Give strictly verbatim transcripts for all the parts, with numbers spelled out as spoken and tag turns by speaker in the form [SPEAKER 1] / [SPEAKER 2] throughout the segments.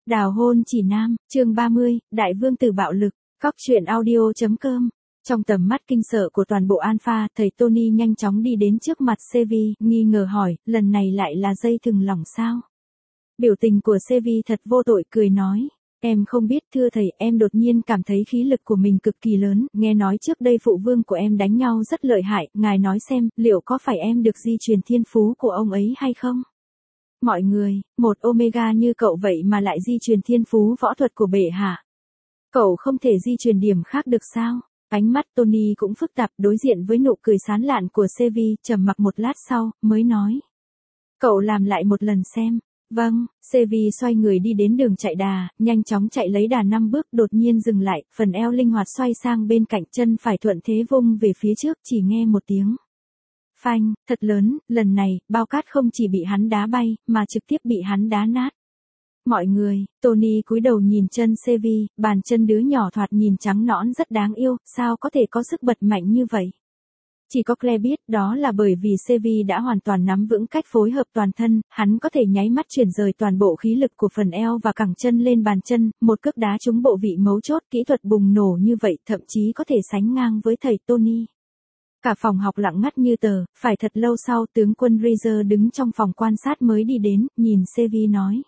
[SPEAKER 1] Đào hôn chỉ nam, chương ba mươi, Đại vương tử bạo lực, Cóc truyện audio chấm com. Trong tầm mắt kinh sợ của toàn bộ Alpha, thầy Tony nhanh chóng đi đến trước mặt Sevi, nghi ngờ hỏi, lần này lại là dây thừng lỏng sao? Biểu tình của Sevi thật vô tội cười nói. Em không biết thưa thầy, em đột nhiên cảm thấy khí lực của mình cực kỳ lớn, nghe nói trước đây phụ vương của em đánh nhau rất lợi hại, ngài nói xem, liệu có phải em được di truyền thiên phú của ông ấy hay không? Mọi người, một Omega như cậu vậy mà lại di truyền thiên phú võ thuật của bệ hạ. Cậu không thể di truyền điểm khác được sao? Ánh mắt Tony cũng phức tạp đối diện với nụ cười sán lạn của Sevi, trầm mặc một lát sau, mới nói. Cậu làm lại một lần xem. Vâng, Sevi xoay người đi đến đường chạy đà, nhanh chóng chạy lấy đà năm bước đột nhiên dừng lại, phần eo linh hoạt xoay sang bên cạnh chân phải thuận thế vung về phía trước chỉ nghe một tiếng. Phanh, thật lớn, lần này, bao cát không chỉ bị hắn đá bay, mà trực tiếp bị hắn đá nát. Mọi người, Tony cúi đầu nhìn chân Sevi, bàn chân đứa nhỏ thoạt nhìn trắng nõn rất đáng yêu, sao có thể có sức bật mạnh như vậy? Chỉ có Claire biết đó là bởi vì Sevi đã hoàn toàn nắm vững cách phối hợp toàn thân, hắn có thể nháy mắt chuyển rời toàn bộ khí lực của phần eo và cẳng chân lên bàn chân, một cước đá trúng bộ vị mấu chốt, kỹ thuật bùng nổ như vậy thậm chí có thể sánh ngang với thầy Tony. Cả phòng học lặng ngắt như tờ, phải thật lâu sau tướng quân Rezer đứng trong phòng quan sát mới đi đến, nhìn Sevi nói.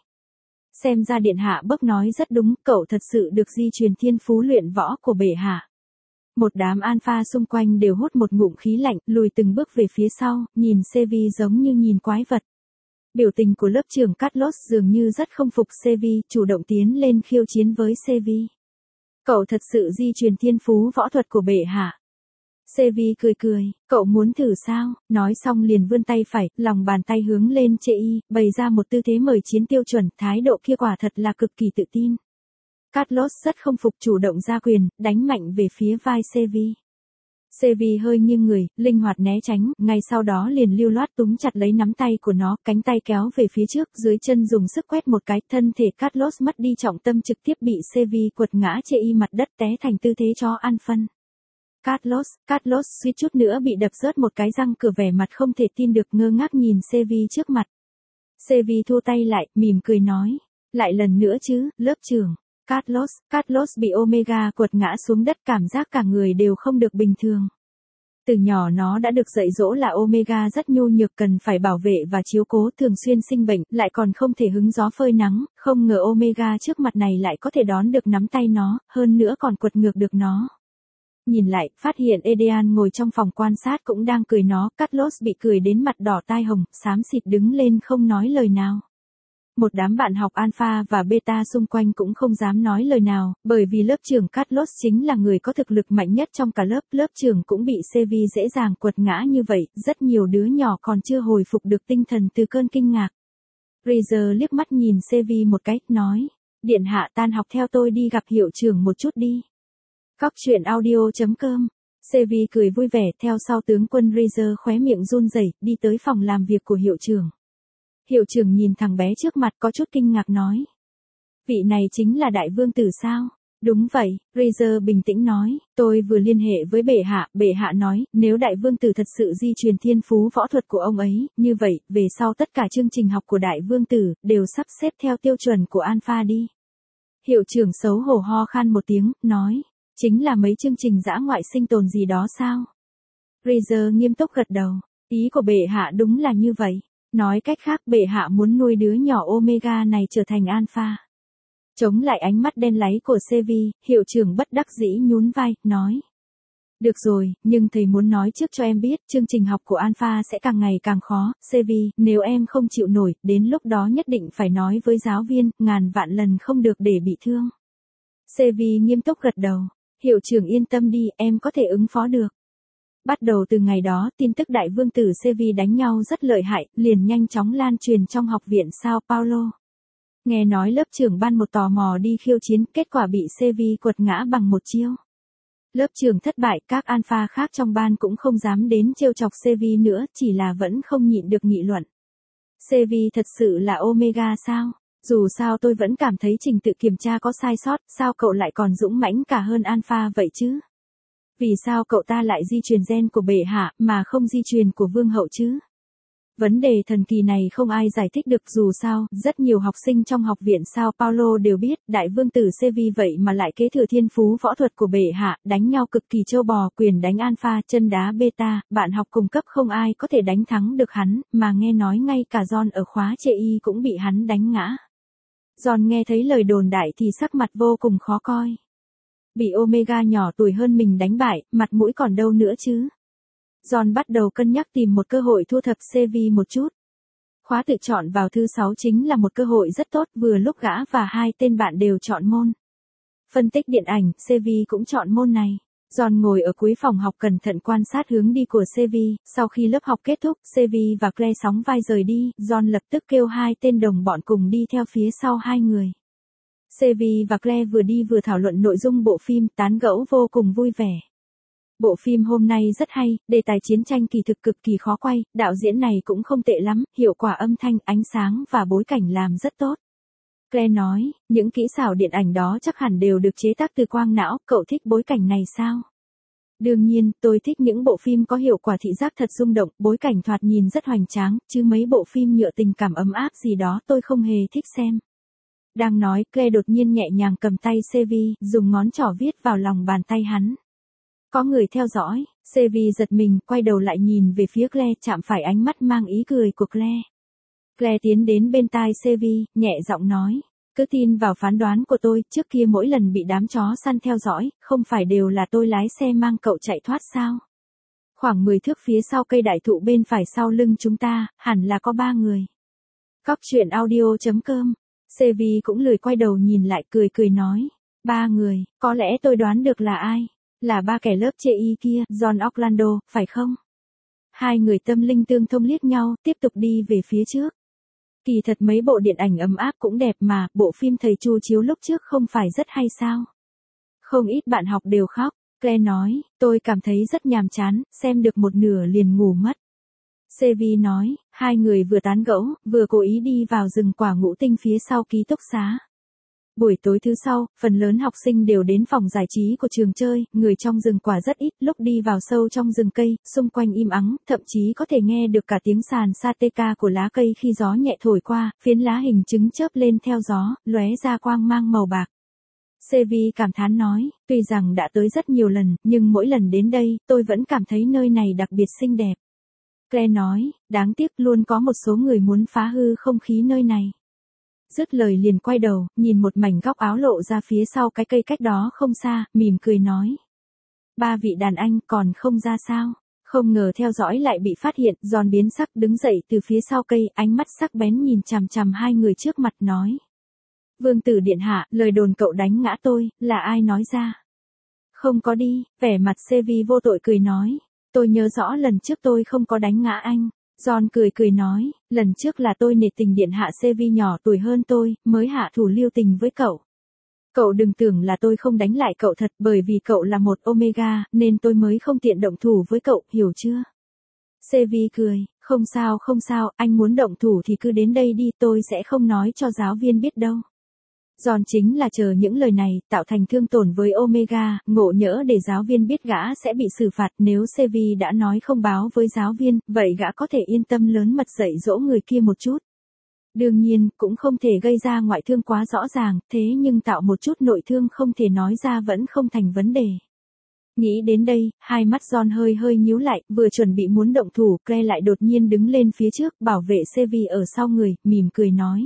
[SPEAKER 1] Xem ra điện hạ bốc nói rất đúng, cậu thật sự được di truyền thiên phú luyện võ của bệ hạ. Một đám alpha xung quanh đều hút một ngụm khí lạnh, lùi từng bước về phía sau, nhìn Sevi giống như nhìn quái vật. Biểu tình của lớp trưởng Carlos dường như rất không phục Sevi, chủ động tiến lên khiêu chiến với Sevi. Cậu thật sự di truyền thiên phú võ thuật của bệ hạ. Sevi cười cười, cậu muốn thử sao? Nói xong liền vươn tay phải, lòng bàn tay hướng lên chê y, bày ra một tư thế mời chiến tiêu chuẩn, thái độ kia quả thật là cực kỳ tự tin. Carlos rất không phục chủ động ra quyền, đánh mạnh về phía vai Sevi. Sevi hơi nghiêng người, linh hoạt né tránh, ngay sau đó liền lưu loát túm chặt lấy nắm tay của nó, cánh tay kéo về phía trước, dưới chân dùng sức quét một cái, thân thể Carlos mất đi trọng tâm trực tiếp bị Sevi quật ngã chê y mặt đất té thành tư thế chó ăn phân. Carlos, Carlos suýt chút nữa bị đập rớt một cái răng cửa vẻ mặt không thể tin được ngơ ngác nhìn Sevi trước mặt. Sevi thu tay lại, mỉm cười nói. Lại lần nữa chứ, lớp trưởng. Carlos, Carlos bị Omega quật ngã xuống đất cảm giác cả người đều không được bình thường. Từ nhỏ nó đã được dạy dỗ là Omega rất nhu nhược cần phải bảo vệ và chiếu cố thường xuyên sinh bệnh, lại còn không thể hứng gió phơi nắng, không ngờ Omega trước mặt này lại có thể đón được nắm tay nó, hơn nữa còn quật ngược được nó. Nhìn lại, phát hiện Edean ngồi trong phòng quan sát cũng đang cười nó, Carlos bị cười đến mặt đỏ tai hồng, xám xịt đứng lên không nói lời nào. Một đám bạn học Alpha và Beta xung quanh cũng không dám nói lời nào, bởi vì lớp trưởng Carlos chính là người có thực lực mạnh nhất trong cả lớp, lớp trưởng cũng bị Sevi dễ dàng quật ngã như vậy, rất nhiều đứa nhỏ còn chưa hồi phục được tinh thần từ cơn kinh ngạc. Rezer liếc mắt nhìn Sevi một cái, nói, điện hạ tan học theo tôi đi gặp hiệu trưởng một chút đi. Cóc truyện audio chấm com. Sevi cười vui vẻ theo sau tướng quân Rezer khóe miệng run rẩy đi tới phòng làm việc của hiệu trưởng. Hiệu trưởng nhìn thằng bé trước mặt có chút kinh ngạc nói. Vị này chính là đại vương tử sao? Đúng vậy, Rezer bình tĩnh nói, tôi vừa liên hệ với bệ hạ, bệ hạ nói, nếu đại vương tử thật sự di truyền thiên phú võ thuật của ông ấy, như vậy, về sau tất cả chương trình học của đại vương tử, đều sắp xếp theo tiêu chuẩn của Alpha đi. Hiệu trưởng xấu hổ ho khan một tiếng, nói. Chính là mấy chương trình dã ngoại sinh tồn gì đó sao? Rezer nghiêm túc gật đầu. Ý của bệ hạ đúng là như vậy. Nói cách khác bệ hạ muốn nuôi đứa nhỏ Omega này trở thành Alpha. Chống lại ánh mắt đen láy của Sevi, hiệu trưởng bất đắc dĩ nhún vai, nói. Được rồi, nhưng thầy muốn nói trước cho em biết, chương trình học của Alpha sẽ càng ngày càng khó. Sevi, nếu em không chịu nổi, đến lúc đó nhất định phải nói với giáo viên, ngàn vạn lần không được để bị thương. Sevi nghiêm túc gật đầu. Hiệu trưởng yên tâm đi, em có thể ứng phó được. Bắt đầu từ ngày đó, tin tức đại vương tử Sevi đánh nhau rất lợi hại, liền nhanh chóng lan truyền trong học viện Sao Paulo. Nghe nói lớp trưởng ban một tò mò đi khiêu chiến, kết quả bị Sevi quật ngã bằng một chiêu. Lớp trưởng thất bại, các alpha khác trong ban cũng không dám đến trêu chọc Sevi nữa, chỉ là vẫn không nhịn được nghị luận. Sevi thật sự là Omega sao? Dù sao tôi vẫn cảm thấy trình tự kiểm tra có sai sót, sao cậu lại còn dũng mãnh cả hơn Alpha vậy chứ? Vì sao cậu ta lại di truyền gen của bệ hạ mà không di truyền của vương hậu chứ? Vấn đề thần kỳ này không ai giải thích được, dù sao, rất nhiều học sinh trong học viện Sao Paulo đều biết, đại vương tử Sevi vậy mà lại kế thừa thiên phú võ thuật của bệ hạ, đánh nhau cực kỳ trâu bò, quyền đánh alpha, chân đá beta, bạn học cùng cấp không ai có thể đánh thắng được hắn, mà nghe nói ngay cả John ở khóa chê y cũng bị hắn đánh ngã. John nghe thấy lời đồn đại thì sắc mặt vô cùng khó coi. Bị Omega nhỏ tuổi hơn mình đánh bại, mặt mũi còn đâu nữa chứ. John bắt đầu cân nhắc tìm một cơ hội thu thập Sevi một chút. Khóa tự chọn vào thứ sáu chính là một cơ hội rất tốt, vừa lúc gã và hai tên bạn đều chọn môn phân tích điện ảnh, Sevi cũng chọn môn này. John ngồi ở cuối phòng học cẩn thận quan sát hướng đi của Sevi, sau khi lớp học kết thúc, Sevi và Claire sóng vai rời đi, John lập tức kêu hai tên đồng bọn cùng đi theo phía sau hai người. Sevi và Claire vừa đi vừa thảo luận nội dung bộ phim, tán gẫu vô cùng vui vẻ. Bộ phim hôm nay rất hay, đề tài chiến tranh kỳ thực cực kỳ khó quay, đạo diễn này cũng không tệ lắm, hiệu quả âm thanh, ánh sáng và bối cảnh làm rất tốt. Claire nói, những kỹ xảo điện ảnh đó chắc hẳn đều được chế tác từ quang não, cậu thích bối cảnh này sao? Đương nhiên, tôi thích những bộ phim có hiệu quả thị giác thật rung động, bối cảnh thoạt nhìn rất hoành tráng, chứ mấy bộ phim nhựa tình cảm ấm áp gì đó tôi không hề thích xem. Đang nói, Claire đột nhiên nhẹ nhàng cầm tay Sevi, dùng ngón trỏ viết vào lòng bàn tay hắn. Có người theo dõi, Sevi giật mình, quay đầu lại nhìn về phía Claire, chạm phải ánh mắt mang ý cười của Claire. Claire tiến đến bên tai Sevi, nhẹ giọng nói, cứ tin vào phán đoán của tôi, trước kia mỗi lần bị đám chó săn theo dõi, không phải đều là tôi lái xe mang cậu chạy thoát sao? Khoảng mười thước phía sau cây đại thụ bên phải sau lưng chúng ta, hẳn là có ba người. Cóc truyện audio chấm com. Sevi cũng lười quay đầu nhìn lại, cười cười nói, ba người, có lẽ tôi đoán được là ai? Là ba kẻ lớp chê y kia, John Orlando, phải không? Hai người tâm linh tương thông liếc nhau, tiếp tục đi về phía trước. Kỳ thật mấy bộ điện ảnh ấm áp cũng đẹp mà, bộ phim thầy Chu chiếu lúc trước không phải rất hay sao? Không ít bạn học đều khóc, Claire nói, tôi cảm thấy rất nhàm chán, xem được một nửa liền ngủ mất. Sevi nói, hai người vừa tán gẫu, vừa cố ý đi vào rừng quả ngũ tinh phía sau ký túc xá. Buổi tối thứ sau, phần lớn học sinh đều đến phòng giải trí của trường chơi, người trong rừng quả rất ít, lúc đi vào sâu trong rừng cây, xung quanh im ắng, thậm chí có thể nghe được cả tiếng sàn sa tê ca của lá cây khi gió nhẹ thổi qua, phiến lá hình trứng chớp lên theo gió, lóe ra quang mang màu bạc. Sevi cảm thán nói, tuy rằng đã tới rất nhiều lần, nhưng mỗi lần đến đây, tôi vẫn cảm thấy nơi này đặc biệt xinh đẹp. Claire nói, đáng tiếc luôn có một số người muốn phá hư không khí nơi này. Dứt lời liền quay đầu, nhìn một mảnh góc áo lộ ra phía sau cái cây cách đó không xa, mỉm cười nói. Ba vị đàn anh còn không ra sao? Không ngờ theo dõi lại bị phát hiện, John biến sắc đứng dậy từ phía sau cây, ánh mắt sắc bén nhìn chằm chằm hai người trước mặt nói. Vương tử điện hạ, lời đồn cậu đánh ngã tôi, là ai nói ra? Không có đi, vẻ mặt Sevi vô tội cười nói. Tôi nhớ rõ lần trước tôi không có đánh ngã anh. John cười cười nói, lần trước là tôi nể tình điện hạ Sevi nhỏ tuổi hơn tôi, mới hạ thủ lưu tình với cậu. Cậu đừng tưởng là tôi không đánh lại cậu thật, bởi vì cậu là một Omega, nên tôi mới không tiện động thủ với cậu, hiểu chưa? Sevi cười, không sao không sao, anh muốn động thủ thì cứ đến đây đi, tôi sẽ không nói cho giáo viên biết đâu. John chính là chờ những lời này, tạo thành thương tổn với Omega, ngộ nhỡ để giáo viên biết gã sẽ bị xử phạt, nếu Sevi đã nói không báo với giáo viên, vậy gã có thể yên tâm lớn mật dạy dỗ người kia một chút. Đương nhiên, cũng không thể gây ra ngoại thương quá rõ ràng, thế nhưng tạo một chút nội thương không thể nói ra vẫn không thành vấn đề. Nghĩ đến đây, hai mắt John hơi hơi nhíu lại, vừa chuẩn bị muốn động thủ, Claire lại đột nhiên đứng lên phía trước, bảo vệ Sevi ở sau người, mỉm cười nói.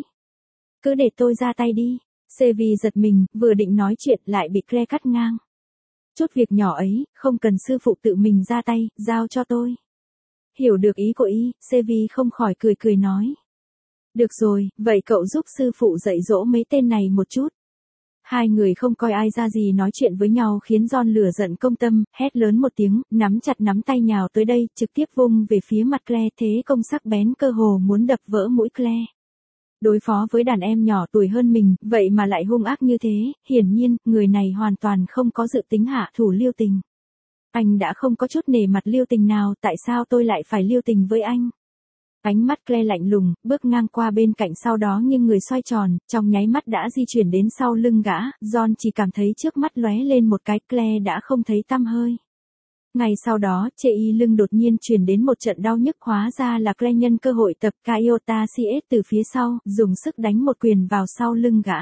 [SPEAKER 1] Cứ để tôi ra tay đi. Sevi giật mình, vừa định nói chuyện lại bị Claire cắt ngang. Chút việc nhỏ ấy, không cần sư phụ tự mình ra tay, giao cho tôi. Hiểu được ý của y, Sevi không khỏi cười cười nói. Được rồi, vậy cậu giúp sư phụ dạy dỗ mấy tên này một chút. Hai người không coi ai ra gì nói chuyện với nhau khiến John lửa giận công tâm, hét lớn một tiếng, nắm chặt nắm tay nhào tới đây, trực tiếp vung về phía mặt Claire, thế công sắc bén cơ hồ muốn đập vỡ mũi Claire. Đối phó với đàn em nhỏ tuổi hơn mình, vậy mà lại hung ác như thế, hiển nhiên, người này hoàn toàn không có dự tính hạ thủ lưu tình. Anh đã không có chút nể mặt lưu tình nào, tại sao tôi lại phải lưu tình với anh? Ánh mắt Claire lạnh lùng, bước ngang qua bên cạnh sau đó nhưng người xoay tròn, trong nháy mắt đã di chuyển đến sau lưng gã, John chỉ cảm thấy trước mắt lóe lên một cái, Claire đã không thấy tăm hơi. Ngay sau đó, chê y lưng đột nhiên truyền đến một trận đau nhức, hóa ra là Claire nhân cơ hội tập Kyota xê ét từ phía sau, dùng sức đánh một quyền vào sau lưng gã.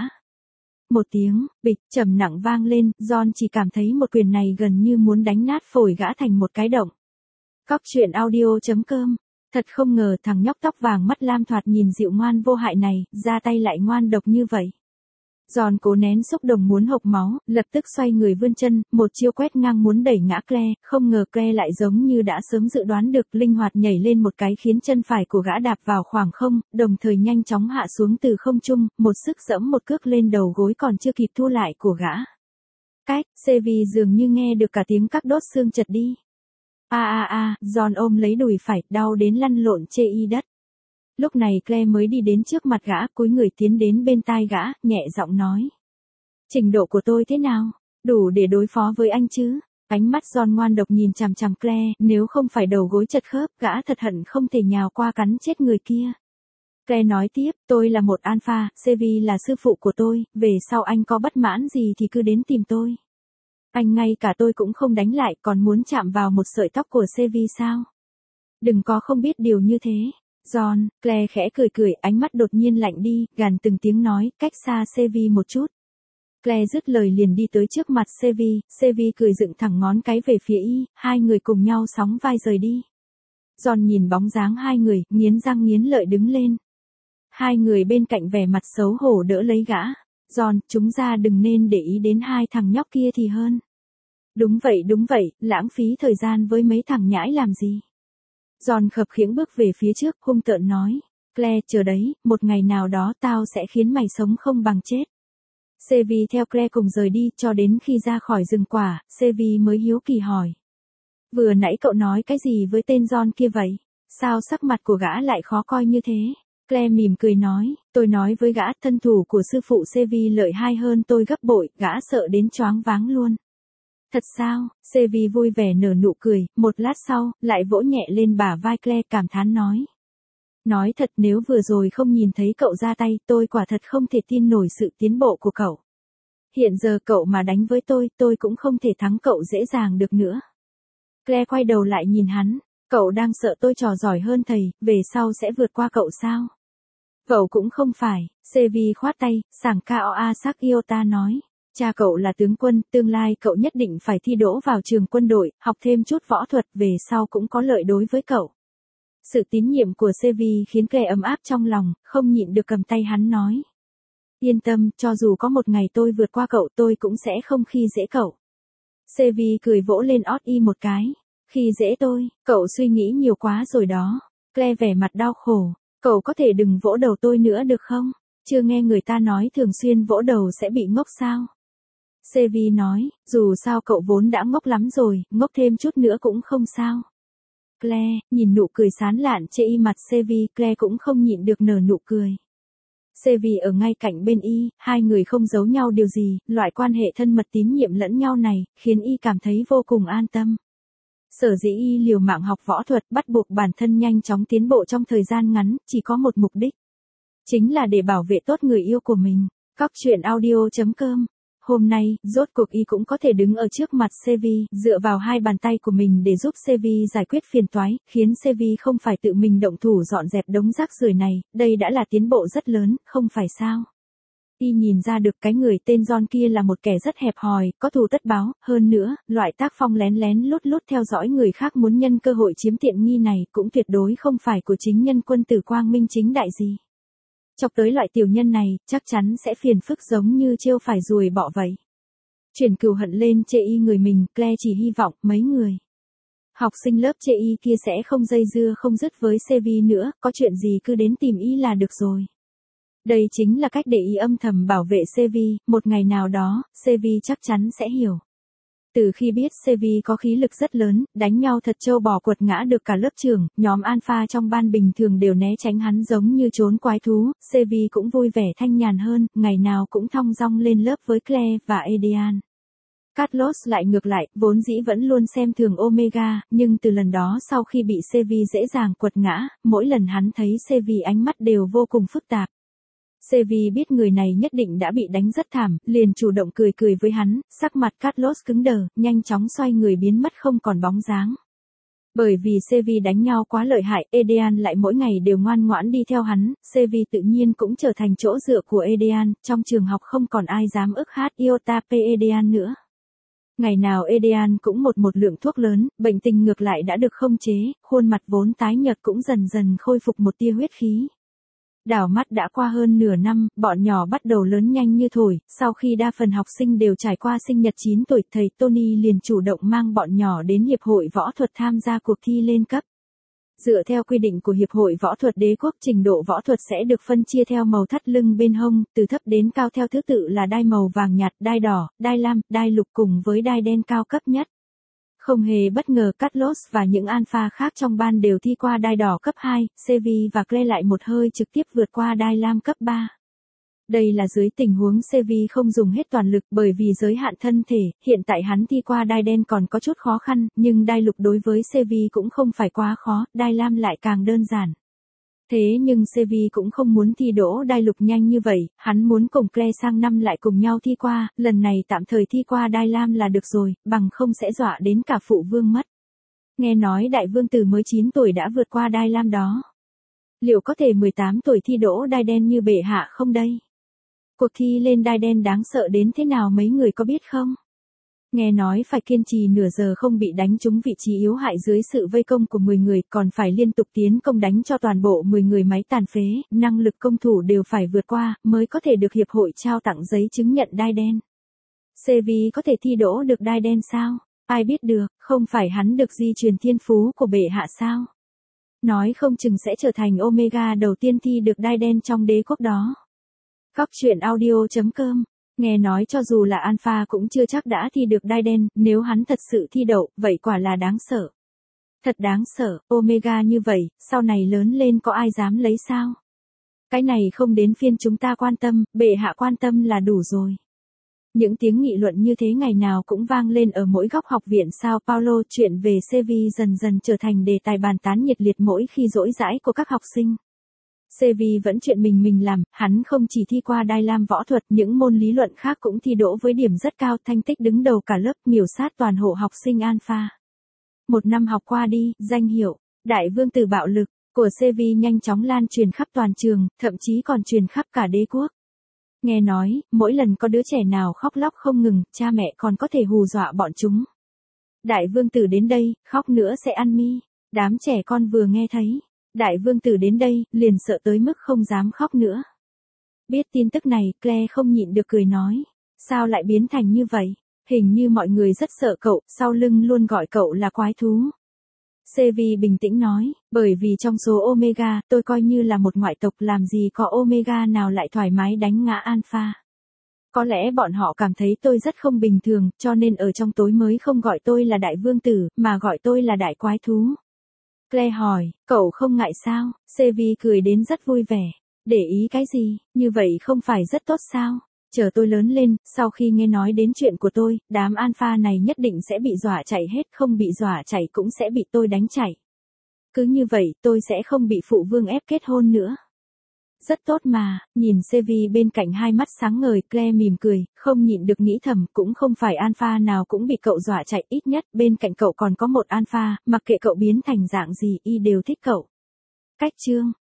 [SPEAKER 1] Một tiếng, bịch, trầm nặng vang lên, John chỉ cảm thấy một quyền này gần như muốn đánh nát phổi gã thành một cái động. Cóc truyện audio chấm com. Thật không ngờ thằng nhóc tóc vàng mắt lam thoạt nhìn dịu ngoan vô hại này, ra tay lại ngoan độc như vậy. John cố nén xúc động muốn hộc máu, lập tức xoay người vươn chân, một chiêu quét ngang muốn đẩy ngã Claire, không ngờ Claire lại giống như đã sớm dự đoán được, linh hoạt nhảy lên một cái khiến chân phải của gã đạp vào khoảng không, đồng thời nhanh chóng hạ xuống từ không trung, một sức giẫm một cước lên đầu gối còn chưa kịp thu lại của gã. Cách, Sevi dường như nghe được cả tiếng các đốt xương chật đi. A a a, John ôm lấy đùi phải, đau đến lăn lộn chê y đất. Lúc này Claire mới đi đến trước mặt gã, cúi người tiến đến bên tai gã, nhẹ giọng nói. Trình độ của tôi thế nào? Đủ để đối phó với anh chứ? Ánh mắt John ngoan độc nhìn chằm chằm Claire, nếu không phải đầu gối chật khớp, gã thật hận không thể nhào qua cắn chết người kia. Claire nói tiếp, tôi là một alpha, Sevi là sư phụ của tôi, về sau anh có bất mãn gì thì cứ đến tìm tôi. Anh ngay cả tôi cũng không đánh lại, còn muốn chạm vào một sợi tóc của Sevi sao? Đừng có không biết điều như thế. John, Claire khẽ cười cười, ánh mắt đột nhiên lạnh đi, gằn từng tiếng nói, cách xa Sevi một chút. Claire dứt lời liền đi tới trước mặt Sevi, Sevi cười dựng thẳng ngón cái về phía y, hai người cùng nhau sóng vai rời đi. John nhìn bóng dáng hai người, nghiến răng nghiến lợi đứng lên. Hai người bên cạnh vẻ mặt xấu hổ đỡ lấy gã. John, chúng ta đừng nên để ý đến hai thằng nhóc kia thì hơn. Đúng vậy đúng vậy, lãng phí thời gian với mấy thằng nhãi làm gì. John khập khiễng bước về phía trước, hung tợn nói. Claire, chờ đấy, một ngày nào đó tao sẽ khiến mày sống không bằng chết. Sevi theo Claire cùng rời đi, cho đến khi ra khỏi rừng quả, Sevi mới hiếu kỳ hỏi. Vừa nãy cậu nói cái gì với tên John kia vậy? Sao sắc mặt của gã lại khó coi như thế? Claire mỉm cười nói, tôi nói với gã, thân thủ của sư phụ Sevi lợi hại hơn tôi gấp bội, gã sợ đến choáng váng luôn. Thật sao? Sevi vui vẻ nở nụ cười, một lát sau, lại vỗ nhẹ lên bả vai Claire cảm thán nói. Nói thật, nếu vừa rồi không nhìn thấy cậu ra tay, tôi quả thật không thể tin nổi sự tiến bộ của cậu. Hiện giờ cậu mà đánh với tôi, tôi cũng không thể thắng cậu dễ dàng được nữa. Claire quay đầu lại nhìn hắn, cậu đang sợ tôi trò giỏi hơn thầy, về sau sẽ vượt qua cậu sao? Cậu cũng không phải, Sevi khoát tay, sảng cao a sắc Iota nói. Cha cậu là tướng quân, tương lai cậu nhất định phải thi đỗ vào trường quân đội, học thêm chút võ thuật, về sau cũng có lợi đối với cậu. Sự tín nhiệm của Sevi khiến Claire ấm áp trong lòng, không nhịn được cầm tay hắn nói. Yên tâm, cho dù có một ngày tôi vượt qua cậu tôi cũng sẽ không khi dễ cậu. Sevi cười vỗ lên ót y một cái. Khi dễ tôi, cậu suy nghĩ nhiều quá rồi đó. Claire vẻ mặt đau khổ. Cậu có thể đừng vỗ đầu tôi nữa được không? Chưa nghe người ta nói thường xuyên vỗ đầu sẽ bị ngốc sao? Sevi nói, dù sao cậu vốn đã ngốc lắm rồi, ngốc thêm chút nữa cũng không sao. Claire, nhìn nụ cười sán lạn trên y mặt Sevi, Claire cũng không nhịn được nở nụ cười. Sevi ở ngay cạnh bên y, hai người không giấu nhau điều gì, loại quan hệ thân mật tín nhiệm lẫn nhau này, khiến y cảm thấy vô cùng an tâm. Sở dĩ y liều mạng học võ thuật, bắt buộc bản thân nhanh chóng tiến bộ trong thời gian ngắn, chỉ có một mục đích. Chính là để bảo vệ tốt người yêu của mình. Cóc truyện audio chấm com. Hôm nay, rốt cuộc y cũng có thể đứng ở trước mặt Sevi, dựa vào hai bàn tay của mình để giúp Sevi giải quyết phiền toái, khiến Sevi không phải tự mình động thủ dọn dẹp đống rác rưởi này, đây đã là tiến bộ rất lớn, không phải sao? Y nhìn ra được cái người tên John kia là một kẻ rất hẹp hòi, có thù tất báo, hơn nữa, loại tác phong lén lén lút lút theo dõi người khác muốn nhân cơ hội chiếm tiện nghi này cũng tuyệt đối không phải của chính nhân quân tử quang minh chính đại gì. Chọc tới loại tiểu nhân này, chắc chắn sẽ phiền phức giống như trêu phải ruồi bọ vậy. Chuyển cừu hận lên chê y người mình, Claire chỉ hy vọng mấy người học sinh lớp chê y kia sẽ không dây dưa không dứt với Sevi nữa, có chuyện gì cứ đến tìm y là được rồi. Đây chính là cách để y âm thầm bảo vệ Sevi, một ngày nào đó, Sevi chắc chắn sẽ hiểu. Từ khi biết Sevi có khí lực rất lớn, đánh nhau thật trâu bò quật ngã được cả lớp trưởng, nhóm alpha trong ban bình thường đều né tránh hắn giống như trốn quái thú, Sevi cũng vui vẻ thanh nhàn hơn, ngày nào cũng thong dong lên lớp với Claire và Edian. Carlos lại ngược lại, vốn dĩ vẫn luôn xem thường Omega, nhưng từ lần đó sau khi bị Sevi dễ dàng quật ngã, mỗi lần hắn thấy Sevi ánh mắt đều vô cùng phức tạp. Sevi biết người này nhất định đã bị đánh rất thảm, liền chủ động cười cười với hắn, sắc mặt Carlos cứng đờ, nhanh chóng xoay người biến mất không còn bóng dáng. Bởi vì Sevi đánh nhau quá lợi hại, Edean lại mỗi ngày đều ngoan ngoãn đi theo hắn, Sevi tự nhiên cũng trở thành chỗ dựa của Edean, trong trường học không còn ai dám ức hát Iota P Edean nữa. Ngày nào Edean cũng một một lượng thuốc lớn, bệnh tình ngược lại đã được khống chế, khuôn mặt vốn tái nhợt cũng dần dần khôi phục một tia huyết khí. Đảo mắt đã qua hơn nửa năm, bọn nhỏ bắt đầu lớn nhanh như thổi, sau khi đa phần học sinh đều trải qua sinh nhật chín tuổi, thầy Tony liền chủ động mang bọn nhỏ đến Hiệp hội Võ thuật tham gia cuộc thi lên cấp. Dựa theo quy định của Hiệp hội Võ thuật Đế quốc, trình độ võ thuật sẽ được phân chia theo màu thắt lưng bên hông, từ thấp đến cao theo thứ tự là đai màu vàng nhạt, đai đỏ, đai lam, đai lục cùng với đai đen cao cấp nhất. Không hề bất ngờ Carlos và những alpha khác trong ban đều thi qua đai đỏ cấp hai, Sevi và Clay lại một hơi trực tiếp vượt qua đai lam cấp ba. Đây là dưới tình huống Sevi không dùng hết toàn lực bởi vì giới hạn thân thể, hiện tại hắn thi qua đai đen còn có chút khó khăn, nhưng đai lục đối với Sevi cũng không phải quá khó, đai lam lại càng đơn giản. Thế nhưng Sevi cũng không muốn thi đỗ đai lục nhanh như vậy, hắn muốn cùng Clay sang năm lại cùng nhau thi qua, lần này tạm thời thi qua đai lam là được rồi, bằng không sẽ dọa đến cả phụ vương mất. Nghe nói đại vương tử mới chín tuổi đã vượt qua đai lam đó. Liệu có thể mười tám tuổi thi đỗ đai đen như bệ hạ không đây? Cuộc thi lên đai đen đáng sợ đến thế nào mấy người có biết không? Nghe nói phải kiên trì nửa giờ không bị đánh trúng vị trí yếu hại dưới sự vây công của mười người, còn phải liên tục tiến công đánh cho toàn bộ mười người máy tàn phế, năng lực công thủ đều phải vượt qua, mới có thể được hiệp hội trao tặng giấy chứng nhận đai đen. Sevi có thể thi đỗ được đai đen sao? Ai biết được, không phải hắn được di truyền thiên phú của bệ hạ sao? Nói không chừng sẽ trở thành Omega đầu tiên thi được đai đen trong đế quốc đó. Góc truyện audio chấm com. Nghe nói cho dù là alpha cũng chưa chắc đã thi được đai đen, nếu hắn thật sự thi đậu, vậy quả là đáng sợ. Thật đáng sợ, Omega như vậy, sau này lớn lên có ai dám lấy sao? Cái này không đến phiên chúng ta quan tâm, bệ hạ quan tâm là đủ rồi. Những tiếng nghị luận như thế ngày nào cũng vang lên ở mỗi góc học viện Sao Paulo, chuyện về Sevi dần dần trở thành đề tài bàn tán nhiệt liệt mỗi khi rỗi rãi của các học sinh. Sevi vẫn chuyện mình mình làm, hắn không chỉ thi qua đai lam võ thuật, những môn lý luận khác cũng thi đỗ với điểm rất cao, thành tích đứng đầu cả lớp, miểu sát toàn hộ học sinh alpha. Một năm học qua đi, danh hiệu Đại vương tử bạo lực của Sevi nhanh chóng lan truyền khắp toàn trường, thậm chí còn truyền khắp cả đế quốc. Nghe nói, mỗi lần có đứa trẻ nào khóc lóc không ngừng, cha mẹ còn có thể hù dọa bọn chúng. Đại vương tử đến đây, khóc nữa sẽ ăn mi. Đám trẻ con vừa nghe thấy đại vương tử đến đây, liền sợ tới mức không dám khóc nữa. Biết tin tức này, Claire không nhịn được cười nói. Sao lại biến thành như vậy? Hình như mọi người rất sợ cậu, sau lưng luôn gọi cậu là quái thú. Sevi bình tĩnh nói, bởi vì trong số Omega, tôi coi như là một ngoại tộc, làm gì có Omega nào lại thoải mái đánh ngã Alpha. Có lẽ bọn họ cảm thấy tôi rất không bình thường, cho nên ở trong tối mới không gọi tôi là đại vương tử, mà gọi tôi là đại quái thú. Claire hỏi, cậu không ngại sao? Sevi cười đến rất vui vẻ. Để ý cái gì, như vậy không phải rất tốt sao? Chờ tôi lớn lên, sau khi nghe nói đến chuyện của tôi, đám alpha này nhất định sẽ bị dọa chạy hết, không bị dọa chạy cũng sẽ bị tôi đánh chạy. Cứ như vậy, tôi sẽ không bị phụ vương ép kết hôn nữa. Rất tốt mà, nhìn Sevi bên cạnh hai mắt sáng ngời, Claire mỉm cười, không nhịn được nghĩ thầm, cũng không phải alpha nào cũng bị cậu dọa chạy, ít nhất bên cạnh cậu còn có một alpha, mặc kệ cậu biến thành dạng gì, y đều thích cậu. Cách chương